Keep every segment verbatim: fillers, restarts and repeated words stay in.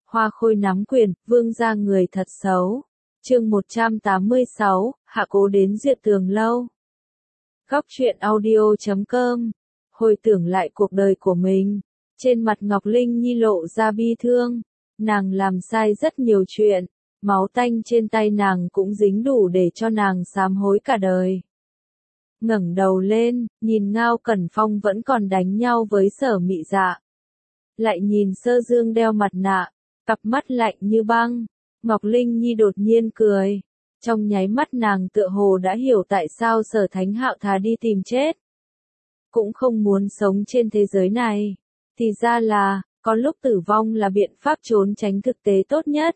Hoa Khôi nắm quyền, vương gia người thật xấu. Chương một trăm tám mươi sáu, Hạ Cố đến Duyệt Tường lâu. Góc truyện audio chấm com. Hồi tưởng lại cuộc đời của mình, trên mặt Ngọc Linh Nhi lộ ra bi thương. Nàng làm sai rất nhiều chuyện, máu tanh trên tay nàng cũng dính đủ để cho nàng sám hối cả đời. Ngẩng đầu lên, nhìn Ngao Cẩn Phong vẫn còn đánh nhau với Sở Mị Dạ. Lại nhìn Sơ Dương đeo mặt nạ, cặp mắt lạnh như băng. Ngọc Linh Nhi đột nhiên cười. Trong nháy mắt nàng tựa hồ đã hiểu tại sao Sở Thánh Hạo thà đi tìm chết, cũng không muốn sống trên thế giới này. Thì ra là, có lúc tử vong là biện pháp trốn tránh thực tế tốt nhất.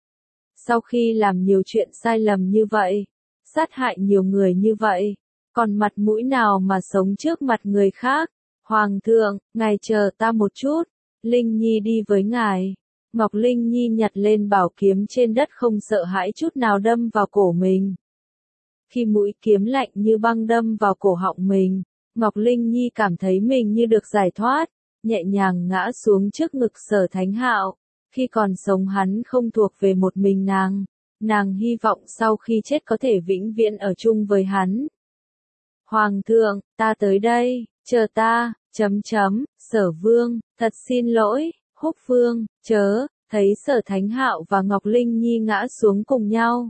Sau khi làm nhiều chuyện sai lầm như vậy, sát hại nhiều người như vậy, còn mặt mũi nào mà sống trước mặt người khác? Hoàng thượng, ngài chờ ta một chút, Linh Nhi đi với ngài. Ngọc Linh Nhi nhặt lên bảo kiếm trên đất không sợ hãi chút nào đâm vào cổ mình. Khi mũi kiếm lạnh như băng đâm vào cổ họng mình, Ngọc Linh Nhi cảm thấy mình như được giải thoát, nhẹ nhàng ngã xuống trước ngực Sở Thánh Hạo. Khi còn sống hắn không thuộc về một mình nàng, nàng hy vọng sau khi chết có thể vĩnh viễn ở chung với hắn. Hoàng thượng, ta tới đây, chờ ta, chấm chấm, Sở Vương, thật xin lỗi, Húc Vương, chớ, thấy Sở Thánh Hạo và Ngọc Linh Nhi ngã xuống cùng nhau.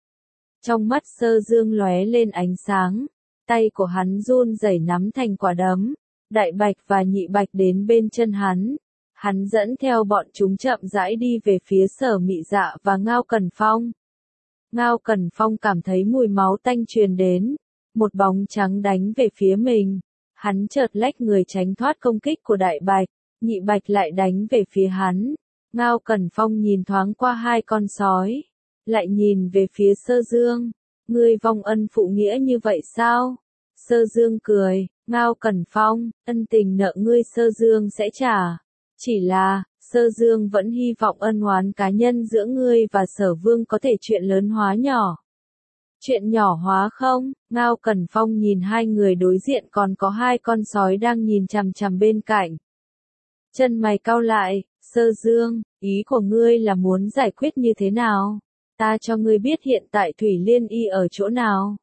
Trong mắt Sơ Dương lóe lên ánh sáng, tay của hắn run rẩy nắm thành quả đấm. Đại Bạch và Nhị Bạch đến bên chân hắn, hắn dẫn theo bọn chúng chậm rãi đi về phía Sở Mị Dạ và Ngao Cẩn Phong. Ngao Cẩn Phong cảm thấy mùi máu tanh truyền đến, một bóng trắng đánh về phía mình, hắn chợt lách người tránh thoát công kích của Đại Bạch, Nhị Bạch lại đánh về phía hắn. Ngao Cẩn Phong nhìn thoáng qua hai con sói, lại nhìn về phía Sơ Dương, ngươi vong ân phụ nghĩa như vậy sao? Sơ Dương cười, Ngao Cẩn Phong, ân tình nợ ngươi Sơ Dương sẽ trả. Chỉ là, Sơ Dương vẫn hy vọng ân oán cá nhân giữa ngươi và Sở Vương có thể chuyện lớn hóa nhỏ. Chuyện nhỏ hóa không? Ngao Cẩn Phong nhìn hai người đối diện còn có hai con sói đang nhìn chằm chằm bên cạnh. Chân mày cau lại, Sơ Dương, ý của ngươi là muốn giải quyết như thế nào? Ta cho ngươi biết hiện tại Thủy Liên Y ở chỗ nào.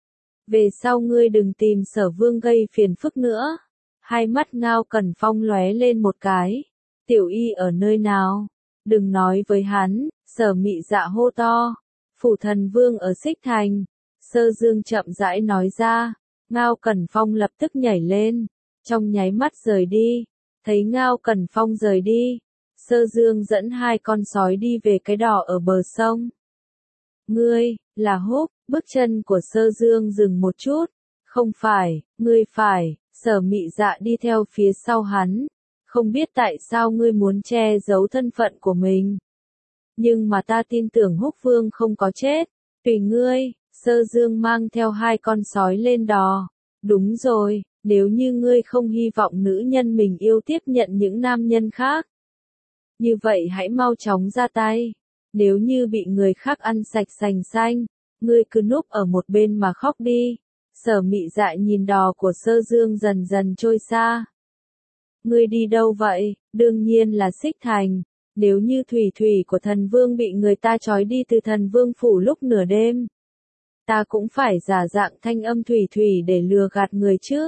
Về sau ngươi đừng tìm Sở Vương gây phiền phức nữa. Hai mắt Ngao Cẩn Phong lóe lên một cái. Tiểu Y ở nơi nào? Đừng nói với hắn. Sở Mị Dạ hô to. Phủ Thần Vương ở Xích Thành. Sơ Dương chậm rãi nói ra. Ngao Cẩn Phong lập tức nhảy lên, trong nháy mắt rời đi. Thấy Ngao Cẩn Phong rời đi, Sơ Dương dẫn hai con sói đi về cái đỏ ở bờ sông. Ngươi, là Húc? Bước chân của Sơ Dương dừng một chút. Không phải, ngươi phải. Sở Mị Dạ đi theo phía sau hắn. Không biết tại sao ngươi muốn che giấu thân phận của mình. Nhưng mà ta tin tưởng Húc Vương không có chết. Tùy ngươi. Sơ Dương mang theo hai con sói lên đò. Đúng rồi, nếu như ngươi không hy vọng nữ nhân mình yêu tiếp nhận những nam nhân khác, như vậy hãy mau chóng ra tay. Nếu như bị người khác ăn sạch sành xanh, ngươi cứ núp ở một bên mà khóc đi. Sở Mị Dạ nhìn đò của Sơ Dương dần dần trôi xa. Ngươi đi đâu vậy? Đương nhiên là Xích Thành. Nếu như thủy thủy của Thần Vương bị người ta trói đi từ Thần Vương phủ lúc nửa đêm, ta cũng phải giả dạng thanh âm thủy thủy để lừa gạt người chứ.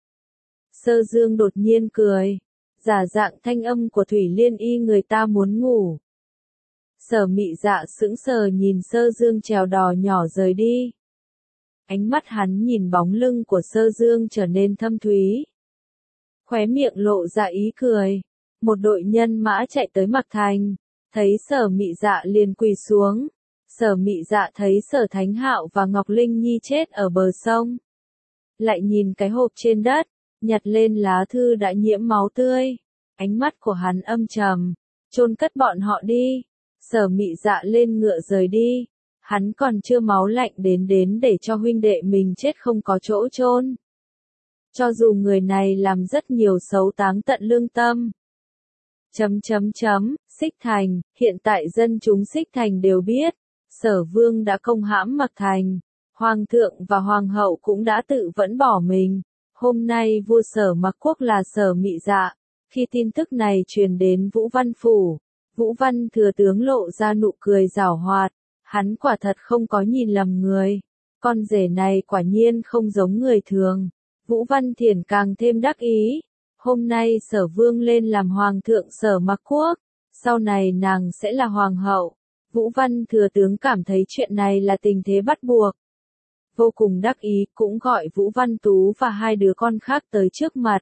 Sơ Dương đột nhiên cười. Giả dạng thanh âm của Thủy Liên Y người ta muốn ngủ. Sở Mị Dạ sững sờ nhìn Sơ Dương chèo đò nhỏ rời đi. Ánh mắt hắn nhìn bóng lưng của Sơ Dương trở nên thâm thúy. Khóe miệng lộ ra ý cười. Một đội nhân mã chạy tới Mạc Thành. Thấy Sở Mị Dạ liền quỳ xuống. Sở Mị Dạ thấy Sở Thánh Hạo và Ngọc Linh Nhi chết ở bờ sông. Lại nhìn cái hộp trên đất, nhặt lên lá thư đã nhiễm máu tươi. Ánh mắt của hắn âm trầm. Chôn cất bọn họ đi. Sở Mị Dạ lên ngựa rời đi. Hắn còn chưa máu lạnh đến đến để cho huynh đệ mình chết không có chỗ chôn. Cho dù người này làm rất nhiều xấu táng tận lương tâm. Chấm chấm chấm, Xích Thành, hiện tại dân chúng Xích Thành đều biết, Sở Vương đã công hãm Mạc Thành, Hoàng thượng và Hoàng hậu cũng đã tự vẫn bỏ mình. Hôm nay vua Sở Mạc Quốc là Sở Mị Dạ. Khi tin tức này truyền đến Vũ Văn Phủ, Vũ Văn thừa tướng lộ ra nụ cười giảo hoạt, hắn quả thật không có nhìn lầm người. Con rể này quả nhiên không giống người thường. Vũ Văn Thiển càng thêm đắc ý. Hôm nay Sở Vương lên làm hoàng thượng Sở Mạc Quốc, sau này nàng sẽ là hoàng hậu. Vũ Văn thừa tướng cảm thấy chuyện này là tình thế bắt buộc. Vô cùng đắc ý, cũng gọi Vũ Văn Tú và hai đứa con khác tới trước mặt.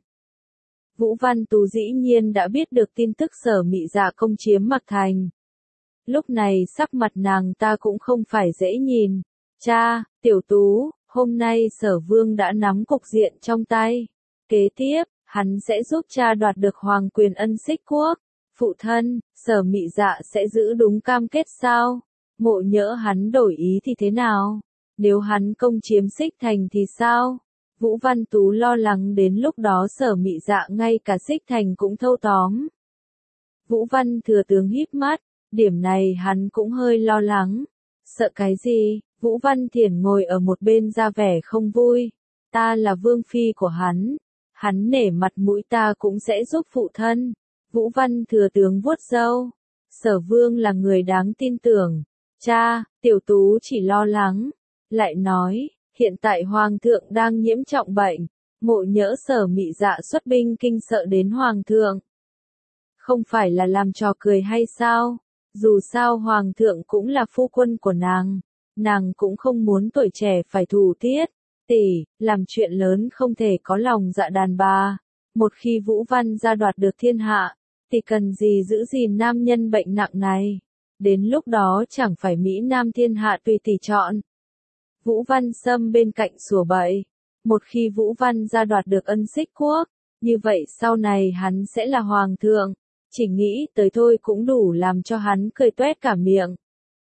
Vũ Văn Tú dĩ nhiên đã biết được tin tức Sở Mị Dạ công chiếm Mạc Thành. Lúc này sắc mặt nàng ta cũng không phải dễ nhìn. Cha, Tiểu Tú, hôm nay Sở Vương đã nắm cục diện trong tay. Kế tiếp, hắn sẽ giúp cha đoạt được hoàng quyền Ân Xích Quốc. Phụ thân, Sở Mị Dạ sẽ giữ đúng cam kết sao? Mộ Nhỡ hắn đổi ý thì thế nào? Nếu hắn công chiếm Xích Thành thì sao? Vũ Văn Tú lo lắng đến lúc đó Sở Mị Dạ ngay cả Xích Thành cũng thâu tóm. Vũ Văn thừa tướng híp mắt, điểm này hắn cũng hơi lo lắng. Sợ cái gì? Vũ Văn Thiển ngồi ở một bên ra vẻ không vui. Ta là vương phi của hắn. Hắn nể mặt mũi ta cũng sẽ giúp phụ thân. Vũ Văn thừa tướng vuốt râu. Sở Vương là người đáng tin tưởng. Cha, Tiểu Tú chỉ lo lắng. Lại nói, hiện tại Hoàng thượng đang nhiễm trọng bệnh. Mộ Nhỡ Sở Mị Dạ xuất binh kinh sợ đến Hoàng thượng. Không phải là làm trò cười hay sao? Dù sao Hoàng thượng cũng là phu quân của nàng. Nàng cũng không muốn tuổi trẻ phải thủ tiết. Tỷ, làm chuyện lớn không thể có lòng dạ đàn bà. Một khi Vũ Văn gia đoạt được thiên hạ, thì cần gì giữ gìn nam nhân bệnh nặng này. Đến lúc đó chẳng phải Mỹ Nam thiên hạ tùy tỷ chọn. Vũ Văn Sâm bên cạnh sủa bậy. Một khi Vũ Văn gia đoạt được Ân Xích Quốc, như vậy sau này hắn sẽ là hoàng thượng. Chỉ nghĩ tới thôi cũng đủ làm cho hắn cười toét cả miệng.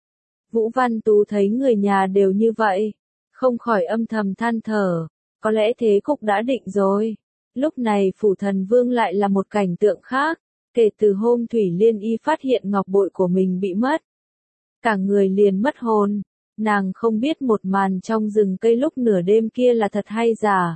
Vũ Văn Tú thấy người nhà đều như vậy, không khỏi âm thầm than thở, có lẽ thế cục đã định rồi. Lúc này Phủ Thần Vương lại là một cảnh tượng khác, kể từ hôm Thủy Liên Y phát hiện ngọc bội của mình bị mất. Cả người liền mất hồn, nàng không biết một màn trong rừng cây lúc nửa đêm kia là thật hay giả.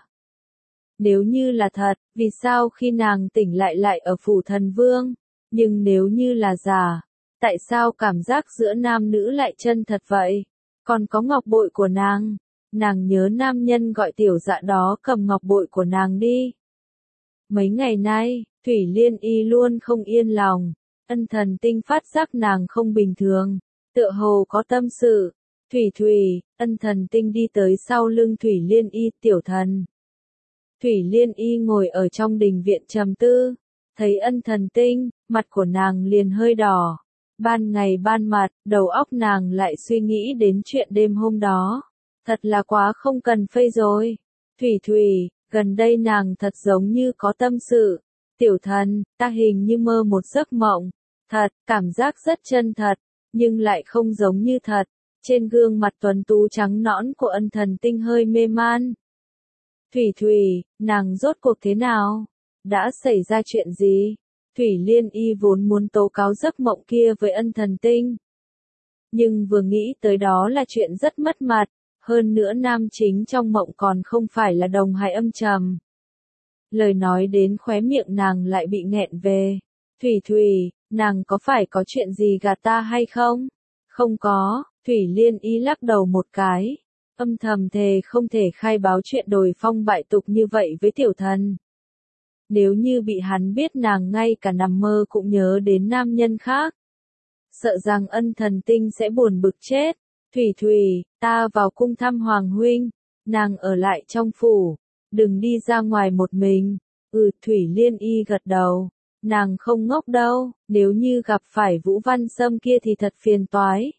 Nếu như là thật, vì sao khi nàng tỉnh lại lại ở Phủ Thần Vương? Nhưng nếu như là giả, tại sao cảm giác giữa nam nữ lại chân thật vậy? Còn có ngọc bội của nàng, nàng nhớ nam nhân gọi tiểu dạ đó cầm ngọc bội của nàng đi. Mấy ngày nay, Thủy Liên Y luôn không yên lòng, Ân Thần Tinh phát giác nàng không bình thường, tựa hồ có tâm sự. Thủy Thủy, Ân Thần Tinh đi tới sau lưng Thủy Liên Y, tiểu thần. Thủy Liên Y ngồi ở trong đình viện trầm tư, thấy Ân Thần Tinh, mặt của nàng liền hơi đỏ. Ban ngày ban mặt, đầu óc nàng lại suy nghĩ đến chuyện đêm hôm đó. Thật là quá không cần phây rồi. Thủy Thủy, gần đây nàng thật giống như có tâm sự. Tiểu thần, ta hình như mơ một giấc mộng. Thật, cảm giác rất chân thật, nhưng lại không giống như thật. Trên gương mặt tuấn tú trắng nõn của Ân Thần Tinh hơi mê man. Thủy Thủy, nàng rốt cuộc thế nào? Đã xảy ra chuyện gì? Thủy Liên Y vốn muốn tố cáo giấc mộng kia với Ân Thần Tinh. Nhưng vừa nghĩ tới đó là chuyện rất mất mặt, hơn nữa nam chính trong mộng còn không phải là Đồng Hải âm trầm. Lời nói đến khóe miệng nàng lại bị nghẹn về. Thủy Thủy, nàng có phải có chuyện gì gạt ta hay không? Không có, Thủy Liên Y lắc đầu một cái. Âm thầm thề không thể khai báo chuyện đồi phong bại tục như vậy với tiểu thần. Nếu như bị hắn biết nàng ngay cả nằm mơ cũng nhớ đến nam nhân khác. Sợ rằng Ân Thần Tinh sẽ buồn bực chết. Thủy Thủy, ta vào cung thăm Hoàng huynh. Nàng ở lại trong phủ. Đừng đi ra ngoài một mình. Ừ, Thủy Liên Y gật đầu. Nàng không ngốc đâu, nếu như gặp phải Vũ Văn Sâm kia thì thật phiền toái.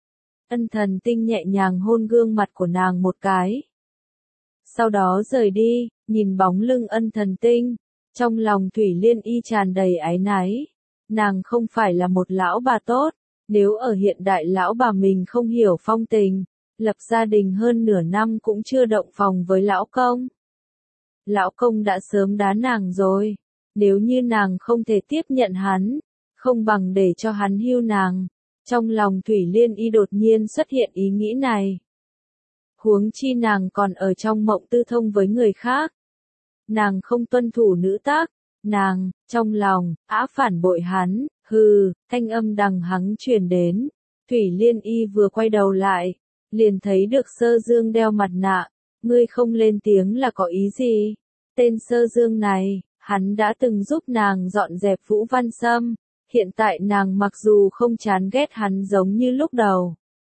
Ân Thần Tinh nhẹ nhàng hôn gương mặt của nàng một cái. Sau đó rời đi, nhìn bóng lưng Ân Thần Tinh. Trong lòng Thủy Liên Y tràn đầy áy náy. Nàng không phải là một lão bà tốt. Nếu ở hiện đại lão bà mình không hiểu phong tình, lập gia đình hơn nửa năm cũng chưa động phòng với lão công. Lão công đã sớm đá nàng rồi. Nếu như nàng không thể tiếp nhận hắn, không bằng để cho hắn hưu nàng. Trong lòng Thủy Liên Y đột nhiên xuất hiện ý nghĩ này. Huống chi nàng còn ở trong mộng tư thông với người khác. Nàng không tuân thủ nữ tác, nàng, trong lòng, ả phản bội hắn, Hừ, thanh âm đằng hắng truyền đến. Thủy Liên Y vừa quay đầu lại, liền thấy được Sơ Dương đeo mặt nạ. Ngươi không lên tiếng là có ý gì? Tên Sơ Dương này, hắn đã từng giúp nàng dọn dẹp Vũ Văn Sâm. Hiện tại nàng mặc dù không chán ghét hắn giống như lúc đầu,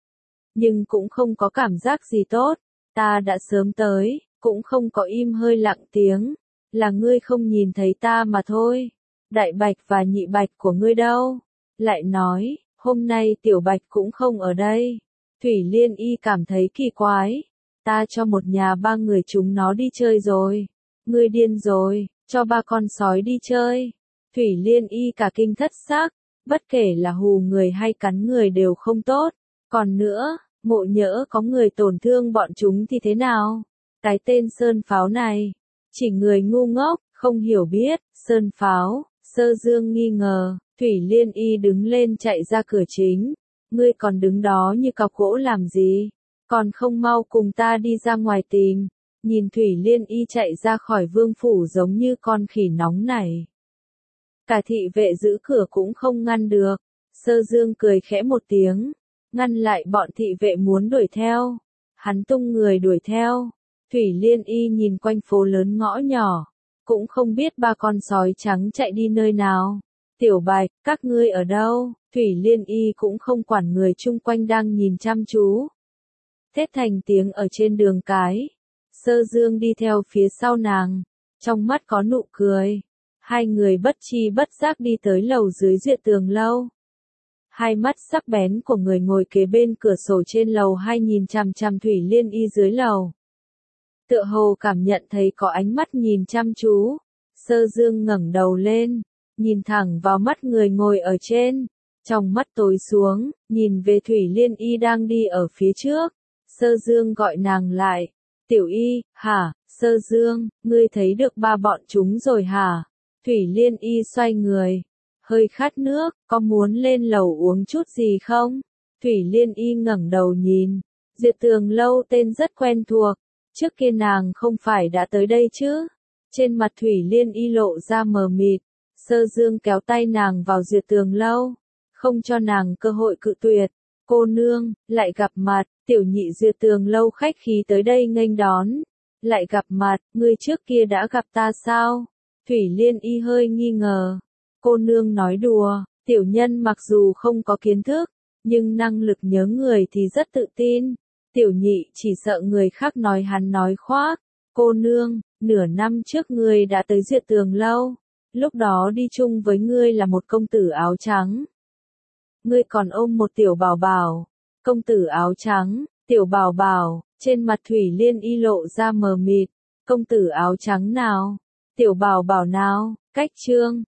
nhưng cũng không có cảm giác gì tốt. Ta đã sớm tới, cũng không có im hơi lặng tiếng. Là ngươi không nhìn thấy ta mà thôi. Đại Bạch và Nhị Bạch của ngươi đâu? Lại nói, hôm nay Tiểu Bạch cũng không ở đây. Thủy Liên Y cảm thấy kỳ quái. Ta cho một nhà ba người chúng nó đi chơi rồi. Ngươi điên rồi, cho ba con sói đi chơi. Thủy Liên Y cả kinh thất xác, bất kể là hù người hay cắn người đều không tốt. Còn nữa, Mộ Nhỡ có người tổn thương bọn chúng thì thế nào? Cái tên Sơn Pháo này, chỉ người ngu ngốc, không hiểu biết. Sơn Pháo, Sơ Dương nghi ngờ. Thủy Liên Y đứng lên chạy ra cửa chính. Ngươi còn đứng đó như cọc gỗ làm gì? Còn không mau cùng ta đi ra ngoài tìm. Nhìn Thủy Liên Y chạy ra khỏi vương phủ giống như con khỉ nóng này. Cả thị vệ giữ cửa cũng không ngăn được. Sơ Dương cười khẽ một tiếng, ngăn lại bọn thị vệ muốn đuổi theo. Hắn tung người đuổi theo. Thủy Liên Y nhìn quanh phố lớn ngõ nhỏ, cũng không biết ba con sói trắng chạy đi nơi nào. Tiểu Bạch, các ngươi ở đâu? Thủy Liên Y cũng không quản người chung quanh đang nhìn chăm chú. Thét thành tiếng ở trên đường cái. Sơ Dương đi theo phía sau nàng, trong mắt có nụ cười. Hai người bất chi bất giác đi tới lầu dưới Duyệt Tường Lâu. Hai mắt sắc bén của người ngồi kế bên cửa sổ trên lầu hai nhìn chằm chằm Thủy Liên Y dưới lầu. Tựa hồ cảm nhận thấy có ánh mắt nhìn chăm chú. Sơ Dương ngẩng đầu lên, nhìn thẳng vào mắt người ngồi ở trên. Trong mắt tối xuống, nhìn về Thủy Liên Y đang đi ở phía trước. Sơ Dương gọi nàng lại. Tiểu Y, hả? Sơ Dương, ngươi thấy được ba bọn chúng rồi hả? Thủy Liên Y xoay người. Hơi khát nước, có muốn lên lầu uống chút gì không? Thủy Liên Y ngẩng đầu nhìn. Duyệt Tường Lâu tên rất quen thuộc. Trước kia nàng không phải đã tới đây chứ? Trên mặt Thủy Liên Y lộ ra mờ mịt. Sơ Dương kéo tay nàng vào Duyệt Tường Lâu, không cho nàng cơ hội cự tuyệt. Cô nương, lại gặp mặt. Tiểu nhị Duyệt Tường Lâu khách khí tới đây nghênh đón. Lại gặp mặt, ngươi trước kia đã gặp ta sao? Thủy Liên Y hơi nghi ngờ. Cô nương nói đùa, tiểu nhân mặc dù không có kiến thức, nhưng năng lực nhớ người thì rất tự tin. Tiểu nhị chỉ sợ người khác nói hắn nói khoác. Cô nương, nửa năm trước ngươi đã tới Duyệt Tường Lâu. Lúc đó đi chung với ngươi là một công tử áo trắng. Ngươi còn ôm một tiểu bảo bảo. Công tử áo trắng, tiểu bảo bảo, trên mặt Thủy Liên Y lộ ra mờ mịt. Công tử áo trắng nào? Tiểu bảo bảo nào? Cách chương